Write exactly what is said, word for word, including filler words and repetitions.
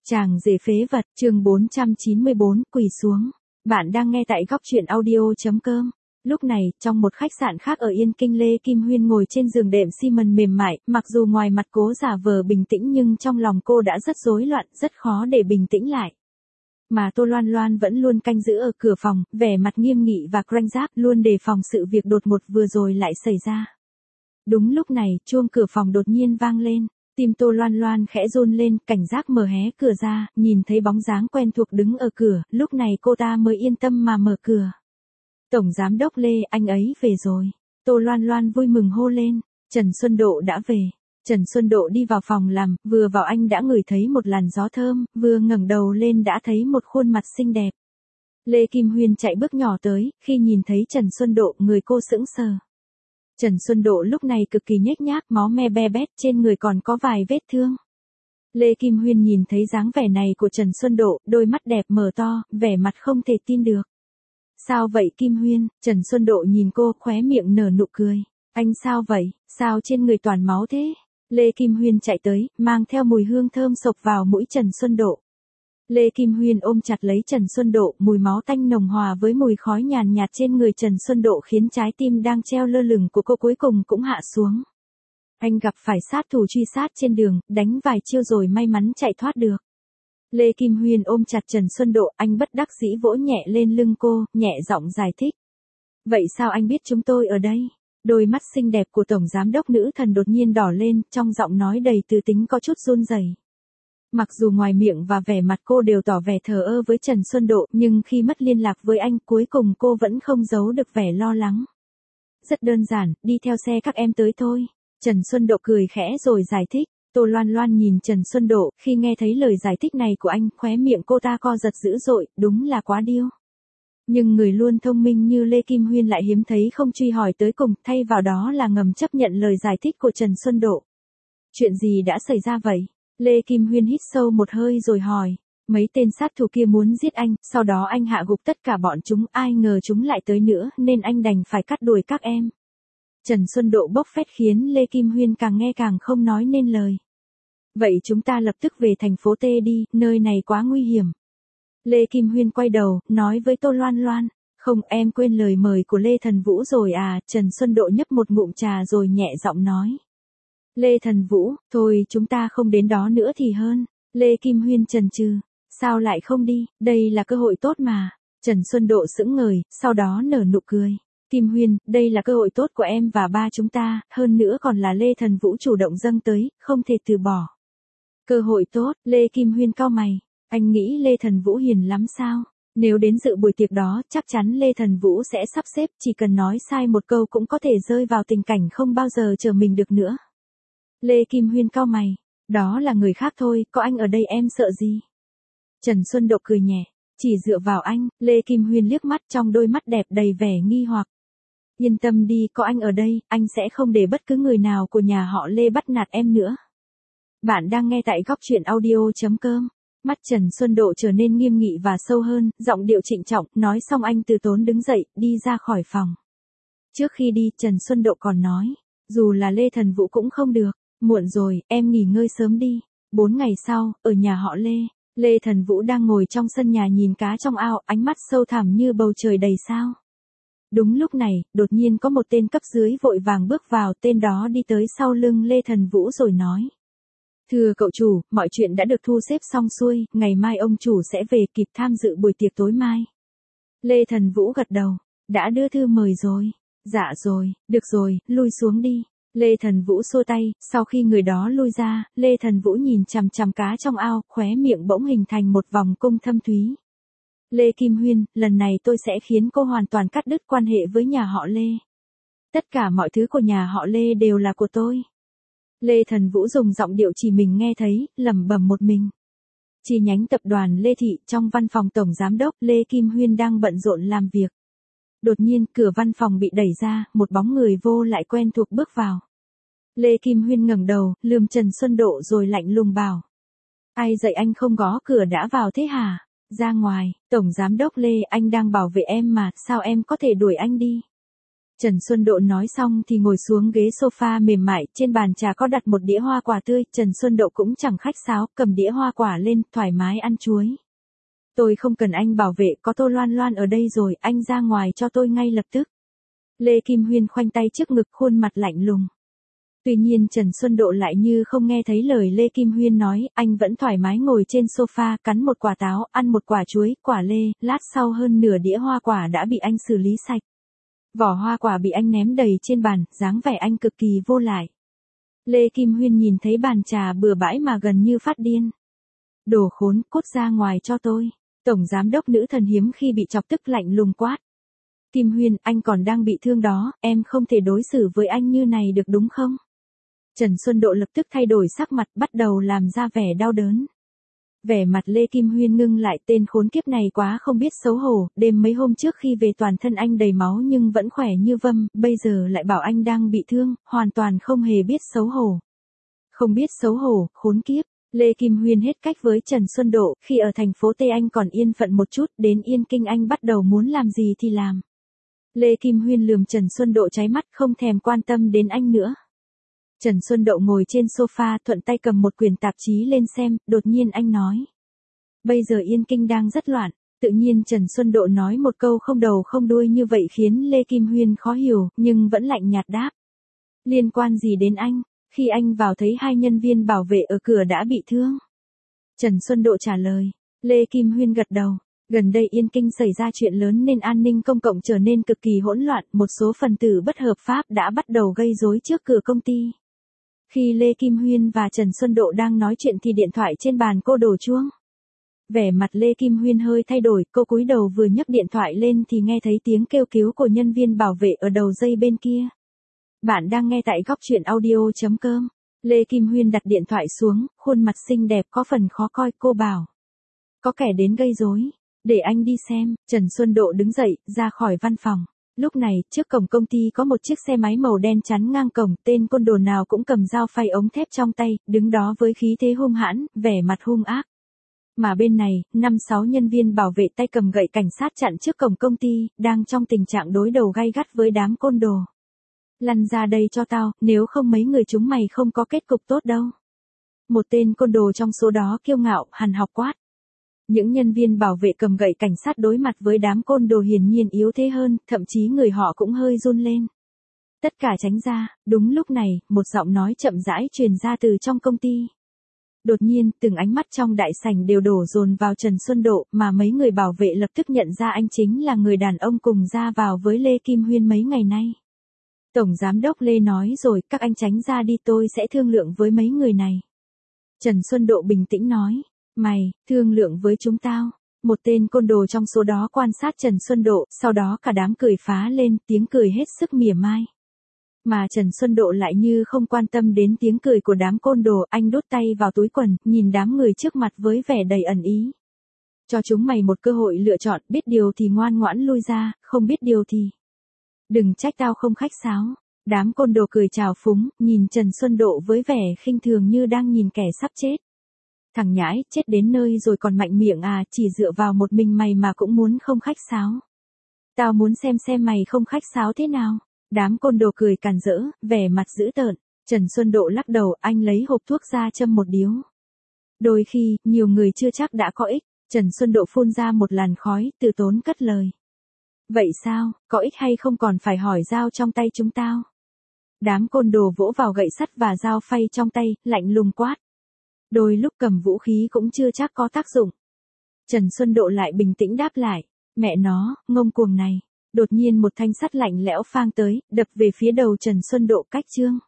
Chàng rể phế vật, chương bốn trăm chín mươi bốn, quỳ xuống. Bạn đang nghe tại góc truyện audio.com. Lúc này, trong một khách sạn khác ở Yên Kinh, Lê Kim Huyên ngồi trên giường đệm xi mần mềm mại, mặc dù ngoài mặt cố giả vờ bình tĩnh nhưng trong lòng cô đã rất rối loạn, rất khó để bình tĩnh lại. Mà Tô Loan Loan vẫn luôn canh giữ ở cửa phòng, vẻ mặt nghiêm nghị và canh giáp, luôn đề phòng sự việc đột ngột vừa rồi lại xảy ra. Đúng lúc này, chuông cửa phòng đột nhiên vang lên. Tim Tô Loan Loan khẽ run lên, cảnh giác mở hé cửa ra, nhìn thấy bóng dáng quen thuộc đứng ở cửa, lúc này cô ta mới yên tâm mà mở cửa. Tổng Giám đốc Lê, anh ấy về rồi. Tô Loan Loan vui mừng hô lên, Trần Xuân Độ đã về. Trần Xuân Độ đi vào phòng làm, vừa vào anh đã ngửi thấy một làn gió thơm, vừa ngẩng đầu lên đã thấy một khuôn mặt xinh đẹp. Lê Kim Huyên chạy bước nhỏ tới, khi nhìn thấy Trần Xuân Độ, người cô sững sờ. Trần Xuân Độ lúc này cực kỳ nhếch nhác, máu me be bét, trên người còn có vài vết thương. Lê Kim Huyên nhìn thấy dáng vẻ này của Trần Xuân Độ, đôi mắt đẹp mở to, vẻ mặt không thể tin được. Sao vậy Kim Huyên? Trần Xuân Độ nhìn cô, khóe miệng nở nụ cười. Anh sao vậy? Sao trên người toàn máu thế? Lê Kim Huyên chạy tới, mang theo mùi hương thơm xộc vào mũi Trần Xuân Độ. Lê Kim Huyên ôm chặt lấy Trần Xuân Độ, mùi máu tanh nồng hòa với mùi khói nhàn nhạt trên người Trần Xuân Độ khiến trái tim đang treo lơ lửng của cô cuối cùng cũng hạ xuống. Anh gặp phải sát thủ truy sát trên đường, đánh vài chiêu rồi may mắn chạy thoát được. Lê Kim Huyên ôm chặt Trần Xuân Độ, anh bất đắc dĩ vỗ nhẹ lên lưng cô, nhẹ giọng giải thích. Vậy sao anh biết chúng tôi ở đây? Đôi mắt xinh đẹp của Tổng Giám đốc nữ thần đột nhiên đỏ lên, trong giọng nói đầy tư tính có chút run rẩy. Mặc dù ngoài miệng và vẻ mặt cô đều tỏ vẻ thờ ơ với Trần Xuân Độ, nhưng khi mất liên lạc với anh, cuối cùng cô vẫn không giấu được vẻ lo lắng. Rất đơn giản, đi theo xe các em tới thôi. Trần Xuân Độ cười khẽ rồi giải thích. Tô Loan Loan nhìn Trần Xuân Độ, khi nghe thấy lời giải thích này của anh, khóe miệng cô ta co giật dữ dội, đúng là quá điêu. Nhưng người luôn thông minh như Lê Kim Huyên lại hiếm thấy không truy hỏi tới cùng, thay vào đó là ngầm chấp nhận lời giải thích của Trần Xuân Độ. Chuyện gì đã xảy ra vậy? Lê Kim Huyên hít sâu một hơi rồi hỏi. Mấy tên sát thủ kia muốn giết anh, sau đó anh hạ gục tất cả bọn chúng, ai ngờ chúng lại tới nữa, nên anh đành phải cắt đuổi các em. Trần Xuân Độ bốc phét khiến Lê Kim Huyên càng nghe càng không nói nên lời. Vậy chúng ta lập tức về thành phố T đi, nơi này quá nguy hiểm. Lê Kim Huyên quay đầu, nói với Tô Loan Loan. Không, em quên lời mời của Lê Thần Vũ rồi à? Trần Xuân Độ nhấp một ngụm trà rồi nhẹ giọng nói. Lê Thần Vũ, thôi chúng ta không đến đó nữa thì hơn. Lê Kim Huyên chần chừ. Sao lại không đi, đây là cơ hội tốt mà. Trần Xuân Độ sững ngời, sau đó nở nụ cười. Kim Huyên, đây là cơ hội tốt của em và ba chúng ta, hơn nữa còn là Lê Thần Vũ chủ động dâng tới, không thể từ bỏ. Cơ hội tốt, Lê Kim Huyên cau mày. Anh nghĩ Lê Thần Vũ hiền lắm sao? Nếu đến dự buổi tiệc đó, chắc chắn Lê Thần Vũ sẽ sắp xếp, chỉ cần nói sai một câu cũng có thể rơi vào tình cảnh không bao giờ chờ mình được nữa. Lê Kim Huyên cau mày. Đó là người khác thôi, có anh ở đây em sợ gì? Trần Xuân Độ cười nhẹ. Chỉ dựa vào anh, Lê Kim Huyên liếc mắt trong đôi mắt đẹp đầy vẻ nghi hoặc. Yên tâm đi, có anh ở đây, anh sẽ không để bất cứ người nào của nhà họ Lê bắt nạt em nữa. Bạn đang nghe tại góc truyện audio.com. Mắt Trần Xuân Độ trở nên nghiêm nghị và sâu hơn, giọng điệu trịnh trọng, nói xong anh từ tốn đứng dậy, đi ra khỏi phòng. Trước khi đi, Trần Xuân Độ còn nói, dù là Lê Thần Vũ cũng không được, muộn rồi, em nghỉ ngơi sớm đi. Bốn ngày sau, ở nhà họ Lê, Lê Thần Vũ đang ngồi trong sân nhà nhìn cá trong ao, ánh mắt sâu thẳm như bầu trời đầy sao. Đúng lúc này, đột nhiên có một tên cấp dưới vội vàng bước vào, tên đó đi tới sau lưng Lê Thần Vũ rồi nói. Thưa cậu chủ, mọi chuyện đã được thu xếp xong xuôi, ngày mai ông chủ sẽ về kịp tham dự buổi tiệc tối mai. Lê Thần Vũ gật đầu, đã đưa thư mời rồi. Dạ rồi, được rồi, lui xuống đi. Lê Thần Vũ xua tay, sau khi người đó lui ra, Lê Thần Vũ nhìn chằm chằm cá trong ao, khóe miệng bỗng hình thành một vòng cung thâm thúy. Lê Kim Huyên, lần này tôi sẽ khiến cô hoàn toàn cắt đứt quan hệ với nhà họ Lê. Tất cả mọi thứ của nhà họ Lê đều là của tôi. Lê Thần Vũ dùng giọng điệu chỉ mình nghe thấy, lẩm bẩm một mình. Chi nhánh tập đoàn Lê Thị, trong văn phòng tổng giám đốc, Lê Kim Huyên đang bận rộn làm việc. Đột nhiên, cửa văn phòng bị đẩy ra, một bóng người vô lại quen thuộc bước vào. Lê Kim Huyên ngẩng đầu, lườm Trần Xuân Độ rồi lạnh lùng bảo. Ai dạy anh không gõ cửa đã vào thế hả? Ra ngoài, tổng giám đốc Lê, anh đang bảo vệ em mà, sao em có thể đuổi anh đi? Trần Xuân Độ nói xong thì ngồi xuống ghế sofa mềm mại, trên bàn trà có đặt một đĩa hoa quả tươi, Trần Xuân Độ cũng chẳng khách sáo, cầm đĩa hoa quả lên, thoải mái ăn chuối. Tôi không cần anh bảo vệ, có Tô Loan Loan ở đây rồi, anh ra ngoài cho tôi ngay lập tức. Lê Kim Huyên khoanh tay trước ngực, khuôn mặt lạnh lùng. Tuy nhiên Trần Xuân Độ lại như không nghe thấy lời Lê Kim Huyên nói, anh vẫn thoải mái ngồi trên sofa, cắn một quả táo, ăn một quả chuối, quả lê, lát sau hơn nửa đĩa hoa quả đã bị anh xử lý sạch. Vỏ hoa quả bị anh ném đầy trên bàn, dáng vẻ anh cực kỳ vô lại. Lê Kim Huyên nhìn thấy bàn trà bừa bãi mà gần như phát điên. Đồ khốn, cút ra ngoài cho tôi. Tổng giám đốc nữ thần hiếm khi bị chọc tức lạnh lùng quát. Kim Huyên, anh còn đang bị thương đó, em không thể đối xử với anh như này được đúng không? Trần Xuân Độ lập tức thay đổi sắc mặt, bắt đầu làm ra vẻ đau đớn. Vẻ mặt Lê Kim Huyên ngưng lại, tên khốn kiếp này quá không biết xấu hổ, đêm mấy hôm trước khi về toàn thân anh đầy máu nhưng vẫn khỏe như vâm, bây giờ lại bảo anh đang bị thương, hoàn toàn không hề biết xấu hổ. Không biết xấu hổ, khốn kiếp. Lê Kim Huyên hết cách với Trần Xuân Độ, khi ở thành phố Tây anh còn yên phận một chút, đến Yên Kinh anh bắt đầu muốn làm gì thì làm. Lê Kim Huyên lườm Trần Xuân Độ cháy mắt, không thèm quan tâm đến anh nữa. Trần Xuân Độ ngồi trên sofa, thuận tay cầm một quyển tạp chí lên xem, đột nhiên anh nói. Bây giờ Yên Kinh đang rất loạn, tự nhiên Trần Xuân Độ nói một câu không đầu không đuôi như vậy khiến Lê Kim Huyên khó hiểu, nhưng vẫn lạnh nhạt đáp. Liên quan gì đến anh, khi anh vào thấy hai nhân viên bảo vệ ở cửa đã bị thương? Trần Xuân Độ trả lời. Lê Kim Huyên gật đầu. Gần đây Yên Kinh xảy ra chuyện lớn nên an ninh công cộng trở nên cực kỳ hỗn loạn, một số phần tử bất hợp pháp đã bắt đầu gây rối trước cửa công ty. Khi Lê Kim Huyên và Trần Xuân Độ đang nói chuyện thì điện thoại trên bàn cô đổ chuông. Vẻ mặt Lê Kim Huyên hơi thay đổi, cô cúi đầu vừa nhấc điện thoại lên thì nghe thấy tiếng kêu cứu của nhân viên bảo vệ ở đầu dây bên kia. Bạn đang nghe tại góc truyện audio chấm com. Lê Kim Huyên đặt điện thoại xuống, khuôn mặt xinh đẹp có phần khó coi, cô bảo. Có kẻ đến gây rối, để anh đi xem. Trần Xuân Độ đứng dậy, ra khỏi văn phòng. Lúc này, trước cổng công ty có một chiếc xe máy màu đen chắn ngang cổng, tên côn đồ nào cũng cầm dao phay ống thép trong tay, đứng đó với khí thế hung hãn, vẻ mặt hung ác. Mà bên này, năm sáu nhân viên bảo vệ tay cầm gậy cảnh sát chặn trước cổng công ty, đang trong tình trạng đối đầu gay gắt với đám côn đồ. Lăn ra đây cho tao, nếu không mấy người chúng mày không có kết cục tốt đâu. Một tên côn đồ trong số đó kiêu ngạo, hằn học quát. Những nhân viên bảo vệ cầm gậy cảnh sát đối mặt với đám côn đồ hiển nhiên yếu thế hơn, thậm chí người họ cũng hơi run lên. Tất cả tránh ra, đúng lúc này, một giọng nói chậm rãi truyền ra từ trong công ty. Đột nhiên, từng ánh mắt trong đại sảnh đều đổ dồn vào Trần Xuân Độ, mà mấy người bảo vệ lập tức nhận ra anh chính là người đàn ông cùng ra vào với Lê Kim Huyên mấy ngày nay. Tổng giám đốc Lê nói rồi, các anh tránh ra đi, tôi sẽ thương lượng với mấy người này. Trần Xuân Độ bình tĩnh nói. Mày, thương lượng với chúng tao. Một tên côn đồ trong số đó quan sát Trần Xuân Độ, sau đó cả đám cười phá lên, tiếng cười hết sức mỉa mai. Mà Trần Xuân Độ lại như không quan tâm đến tiếng cười của đám côn đồ, anh đút tay vào túi quần, nhìn đám người trước mặt với vẻ đầy ẩn ý. Cho chúng mày một cơ hội lựa chọn, biết điều thì ngoan ngoãn lui ra, không biết điều thì... Đừng trách tao không khách sáo. Đám côn đồ cười trào phúng, nhìn Trần Xuân Độ với vẻ khinh thường như đang nhìn kẻ sắp chết. Thằng nhãi, chết đến nơi rồi còn mạnh miệng à, chỉ dựa vào một mình mày mà cũng muốn không khách sáo. Tao muốn xem xem mày không khách sáo thế nào. Đám côn đồ cười càn rỡ, vẻ mặt dữ tợn. Trần Xuân Độ lắc đầu, anh lấy hộp thuốc ra châm một điếu. Đôi khi, nhiều người chưa chắc đã có ích. Trần Xuân Độ phun ra một làn khói, từ tốn cất lời. Vậy sao, có ích hay không còn phải hỏi dao trong tay chúng tao. Đám côn đồ vỗ vào gậy sắt và dao phay trong tay, lạnh lùng quát. Đôi lúc cầm vũ khí cũng chưa chắc có tác dụng. Trần Xuân Độ lại bình tĩnh đáp lại. Mẹ nó, ngông cuồng này. Đột nhiên một thanh sắt lạnh lẽo phang tới, đập về phía đầu Trần Xuân Độ cách chương.